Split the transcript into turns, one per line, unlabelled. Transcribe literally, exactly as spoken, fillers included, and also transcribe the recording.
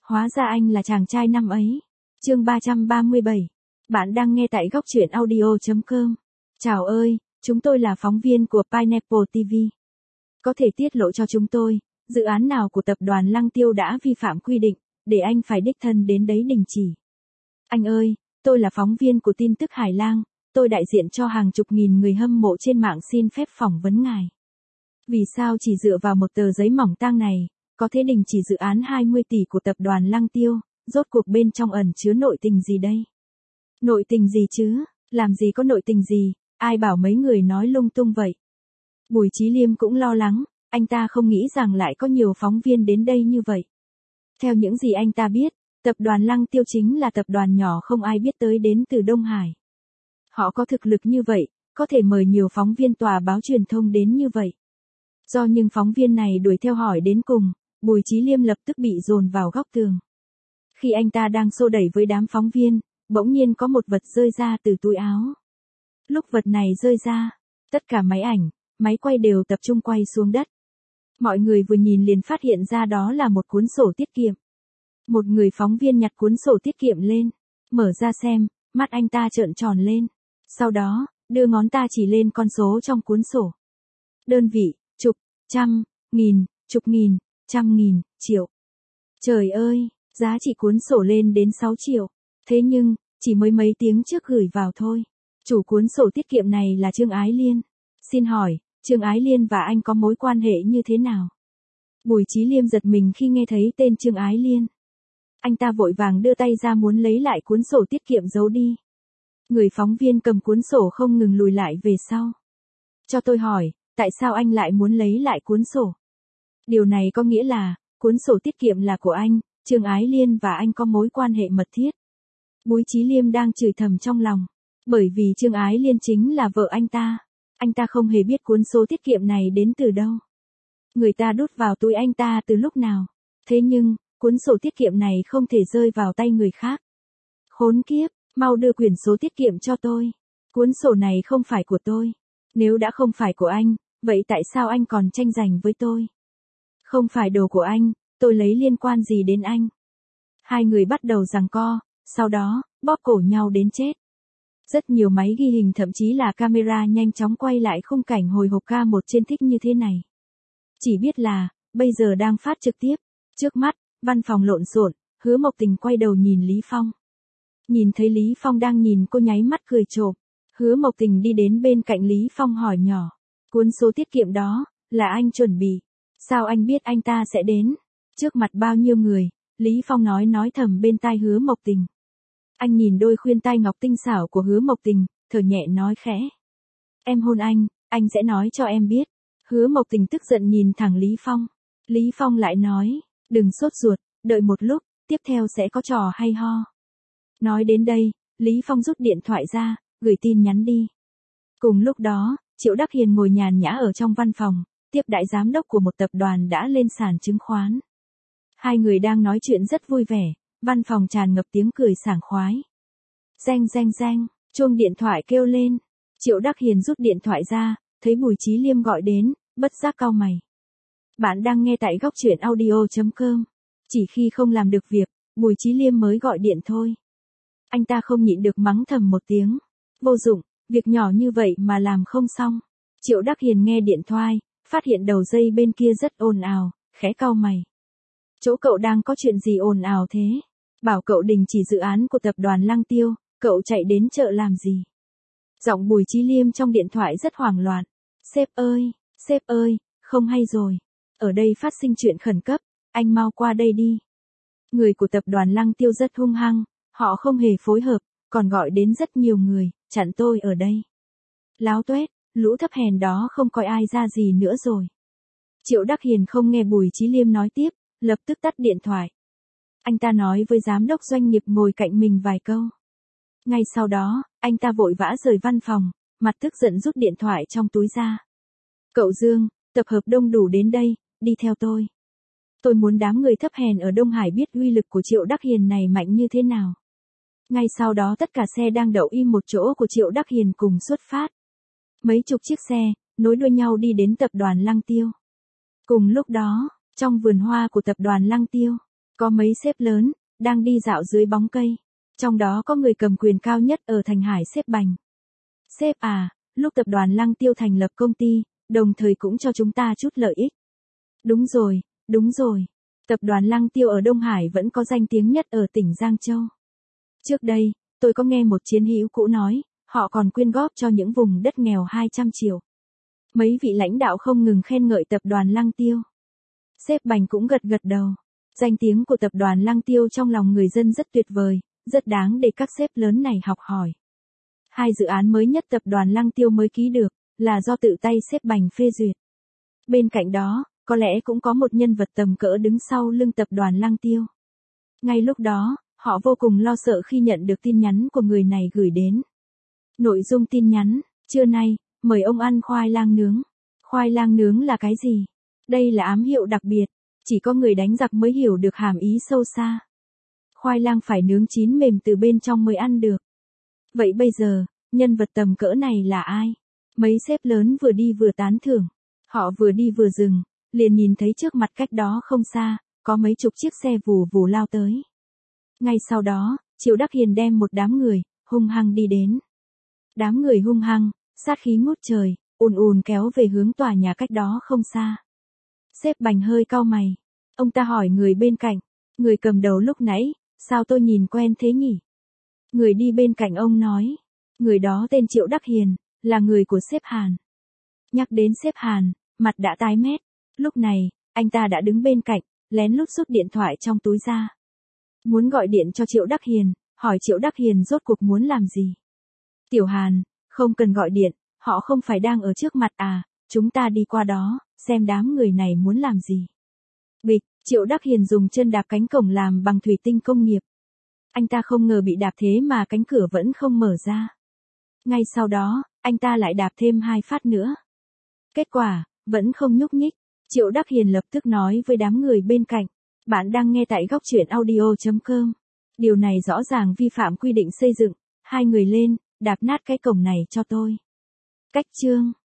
Hóa ra anh là chàng trai năm ấy. Chương ba trăm ba mươi bảy. Bạn đang nghe tại góc truyện audio chấm com. Chào ơi, chúng tôi là phóng viên của Pineapple ti vi. Có thể tiết lộ cho chúng tôi, dự án nào của tập đoàn Lăng Tiêu đã vi phạm quy định, để anh phải đích thân đến đấy đình chỉ. Anh ơi, tôi là phóng viên của tin tức Hải Lang, tôi đại diện cho hàng chục nghìn người hâm mộ trên mạng xin phép phỏng vấn ngài. Vì sao chỉ dựa vào một tờ giấy mỏng tang này, có thể đình chỉ dự án hai mươi tỷ của tập đoàn Lăng Tiêu, rốt cuộc bên trong ẩn chứa nội tình gì đây? Nội tình gì chứ, làm gì có nội tình gì, ai bảo mấy người nói lung tung vậy? Bùi Chí Liêm cũng lo lắng, anh ta không nghĩ rằng lại có nhiều phóng viên đến đây như vậy. Theo những gì anh ta biết, tập đoàn Lăng Tiêu chính là tập đoàn nhỏ không ai biết tới đến từ Đông Hải. Họ có thực lực như vậy, có thể mời nhiều phóng viên tòa báo truyền thông đến như vậy. Do những phóng viên này đuổi theo hỏi đến cùng, Bùi Chí Liêm lập tức bị dồn vào góc tường. Khi anh ta đang xô đẩy với đám phóng viên, bỗng nhiên có một vật rơi ra từ túi áo. Lúc vật này rơi ra, tất cả máy ảnh, máy quay đều tập trung quay xuống đất. Mọi người vừa nhìn liền phát hiện ra đó là một cuốn sổ tiết kiệm. Một người phóng viên nhặt cuốn sổ tiết kiệm lên, mở ra xem, mắt anh ta trợn tròn lên. Sau đó, đưa ngón ta chỉ lên con số trong cuốn sổ. Đơn vị, chục, trăm, nghìn, chục nghìn, trăm nghìn, triệu. Trời ơi, giá trị cuốn sổ lên đến sáu triệu. Thế nhưng, chỉ mới mấy tiếng trước gửi vào thôi. Chủ cuốn sổ tiết kiệm này là Trương Ái Liên. Xin hỏi, Trương Ái Liên và anh có mối quan hệ như thế nào? Bùi Chí Liêm giật mình khi nghe thấy tên Trương Ái Liên. Anh ta vội vàng đưa tay ra muốn lấy lại cuốn sổ tiết kiệm giấu đi. Người phóng viên cầm cuốn sổ không ngừng lùi lại về sau. Cho tôi hỏi, tại sao anh lại muốn lấy lại cuốn sổ? Điều này có nghĩa là, cuốn sổ tiết kiệm là của anh, Trương Ái Liên và anh có mối quan hệ mật thiết. Bùi Chí Liêm đang chửi thầm trong lòng. Bởi vì Trương Ái Liên chính là vợ anh ta. Anh ta không hề biết cuốn sổ tiết kiệm này đến từ đâu. Người ta đút vào túi anh ta từ lúc nào. Thế nhưng, cuốn sổ tiết kiệm này không thể rơi vào tay người khác. Khốn kiếp, mau đưa quyển sổ tiết kiệm cho tôi. Cuốn sổ này không phải của tôi. Nếu đã không phải của anh, vậy tại sao anh còn tranh giành với tôi? Không phải đồ của anh, tôi lấy liên quan gì đến anh? Hai người bắt đầu giằng co, sau đó, bóp cổ nhau đến chết. Rất nhiều máy ghi hình thậm chí là camera nhanh chóng quay lại khung cảnh hồi hộp ca một trên thích như thế này. Chỉ biết là, bây giờ đang phát trực tiếp. Trước mắt, văn phòng lộn xộn, Hứa Mộc Tình quay đầu nhìn Lý Phong. Nhìn thấy Lý Phong đang nhìn cô nháy mắt cười trộm. Hứa Mộc Tình đi đến bên cạnh Lý Phong hỏi nhỏ. Cuốn số tiết kiệm đó, là anh chuẩn bị. Sao anh biết anh ta sẽ đến? Trước mặt bao nhiêu người, Lý Phong nói nói thầm bên tai Hứa Mộc Tình. Anh nhìn đôi khuyên tai ngọc tinh xảo của Hứa Mộc Tình, thở nhẹ nói khẽ. Em hôn anh, anh sẽ nói cho em biết. Hứa Mộc Tình tức giận nhìn thẳng Lý Phong. Lý Phong lại nói, đừng sốt ruột, đợi một lúc, tiếp theo sẽ có trò hay ho. Nói đến đây, Lý Phong rút điện thoại ra, gửi tin nhắn đi. Cùng lúc đó, Triệu Đắc Hiền ngồi nhàn nhã ở trong văn phòng, tiếp đại giám đốc của một tập đoàn đã lên sàn chứng khoán. Hai người đang nói chuyện rất vui vẻ, văn phòng tràn ngập tiếng cười sảng khoái. Reng reng reng, chuông điện thoại kêu lên. Triệu Đắc Hiền rút điện thoại ra, thấy Bùi Chí Liêm gọi đến, bất giác cau mày. Bạn đang nghe tại góc truyện audio chấm com. Chỉ khi không làm được việc, Bùi Chí Liêm mới gọi điện thôi. Anh ta không nhịn được mắng thầm một tiếng. Vô dụng, việc nhỏ như vậy mà làm không xong. Triệu Đắc Hiền nghe điện thoại, phát hiện đầu dây bên kia rất ồn ào, khẽ cau mày. Chỗ cậu đang có chuyện gì ồn ào thế? Bảo cậu đình chỉ dự án của tập đoàn Lăng Tiêu, cậu chạy đến chợ làm gì? Giọng Bùi Chí Liêm trong điện thoại rất hoảng loạn. Sếp ơi, sếp ơi, không hay rồi. Ở đây phát sinh chuyện khẩn cấp, anh mau qua đây đi. Người của tập đoàn Lăng Tiêu rất hung hăng, họ không hề phối hợp, còn gọi đến rất nhiều người, chặn tôi ở đây. Láo tuét, lũ thấp hèn đó không coi ai ra gì nữa rồi. Triệu Đắc Hiền không nghe Bùi Chí Liêm nói tiếp, lập tức tắt điện thoại. Anh ta nói với giám đốc doanh nghiệp ngồi cạnh mình vài câu. Ngay sau đó, anh ta vội vã rời văn phòng, mặt tức giận rút điện thoại trong túi ra. Cậu Dương, tập hợp đông đủ đến đây, đi theo tôi. Tôi muốn đám người thấp hèn ở Đông Hải biết uy lực của Triệu Đắc Hiền này mạnh như thế nào. Ngay sau đó tất cả xe đang đậu im một chỗ của Triệu Đắc Hiền cùng xuất phát. Mấy chục chiếc xe, nối đuôi nhau đi đến tập đoàn Lăng Tiêu. Cùng lúc đó, trong vườn hoa của tập đoàn Lăng Tiêu, Có mấy sếp lớn, đang đi dạo dưới bóng cây. Trong đó có người cầm quyền cao nhất ở Thành Hải sếp Bành. Sếp à, lúc tập đoàn Lăng Tiêu thành lập công ty, đồng thời cũng cho chúng ta chút lợi ích. Đúng rồi, đúng rồi. Tập đoàn Lăng Tiêu ở Đông Hải vẫn có danh tiếng nhất ở tỉnh Giang Châu. Trước đây, tôi có nghe một chiến hữu cũ nói, họ còn quyên góp cho những vùng đất nghèo hai trăm triệu. Mấy vị lãnh đạo không ngừng khen ngợi tập đoàn Lăng Tiêu. Sếp Bành cũng gật gật đầu. Danh tiếng của tập đoàn Lăng Tiêu trong lòng người dân rất tuyệt vời, rất đáng để các sếp lớn này học hỏi. Hai dự án mới nhất tập đoàn Lăng Tiêu mới ký được, là do tự tay sếp Bành phê duyệt. Bên cạnh đó, có lẽ cũng có một nhân vật tầm cỡ đứng sau lưng tập đoàn Lăng Tiêu. Ngay lúc đó, họ vô cùng lo sợ khi nhận được tin nhắn của người này gửi đến. Nội dung tin nhắn: trưa nay, mời ông ăn khoai lang nướng. Khoai lang nướng là cái gì? Đây là ám hiệu đặc biệt, chỉ có người đánh giặc mới hiểu được hàm ý sâu xa. Khoai lang phải nướng chín mềm từ bên trong mới ăn được. Vậy bây giờ, nhân vật tầm cỡ này là ai? Mấy sếp lớn vừa đi vừa tán thưởng. Họ vừa đi vừa dừng, liền nhìn thấy trước mặt cách đó không xa, có mấy chục chiếc xe vù vù lao tới. Ngay sau đó, Triệu Đắc Hiền đem một đám người, hung hăng đi đến. Đám người hung hăng, sát khí ngút trời, ùn ùn kéo về hướng tòa nhà cách đó không xa. Sếp Bành hơi cau mày. Ông ta hỏi người bên cạnh, người cầm đầu lúc nãy, sao tôi nhìn quen thế nhỉ? Người đi bên cạnh ông nói, người đó tên Triệu Đắc Hiền, là người của sếp Hàn. Nhắc đến sếp Hàn, mặt đã tái mét. Lúc này, anh ta đã đứng bên cạnh, lén lút rút điện thoại trong túi ra. Muốn gọi điện cho Triệu Đắc Hiền, hỏi Triệu Đắc Hiền rốt cuộc muốn làm gì. Tiểu Hàn, không cần gọi điện, họ không phải đang ở trước mặt à, chúng ta đi qua đó, xem đám người này muốn làm gì. Bịch, Triệu Đắc Hiền dùng chân đạp cánh cổng làm bằng thủy tinh công nghiệp. Anh ta không ngờ bị đạp thế mà cánh cửa vẫn không mở ra. Ngay sau đó, anh ta lại đạp thêm hai phát nữa. Kết quả, vẫn không nhúc nhích. Triệu Đắc Hiền lập tức nói với đám người bên cạnh, bạn đang nghe tại góc truyện audio chấm com. Điều này rõ ràng vi phạm quy định xây dựng, hai người lên, đạp nát cái cổng này cho tôi. Cách chương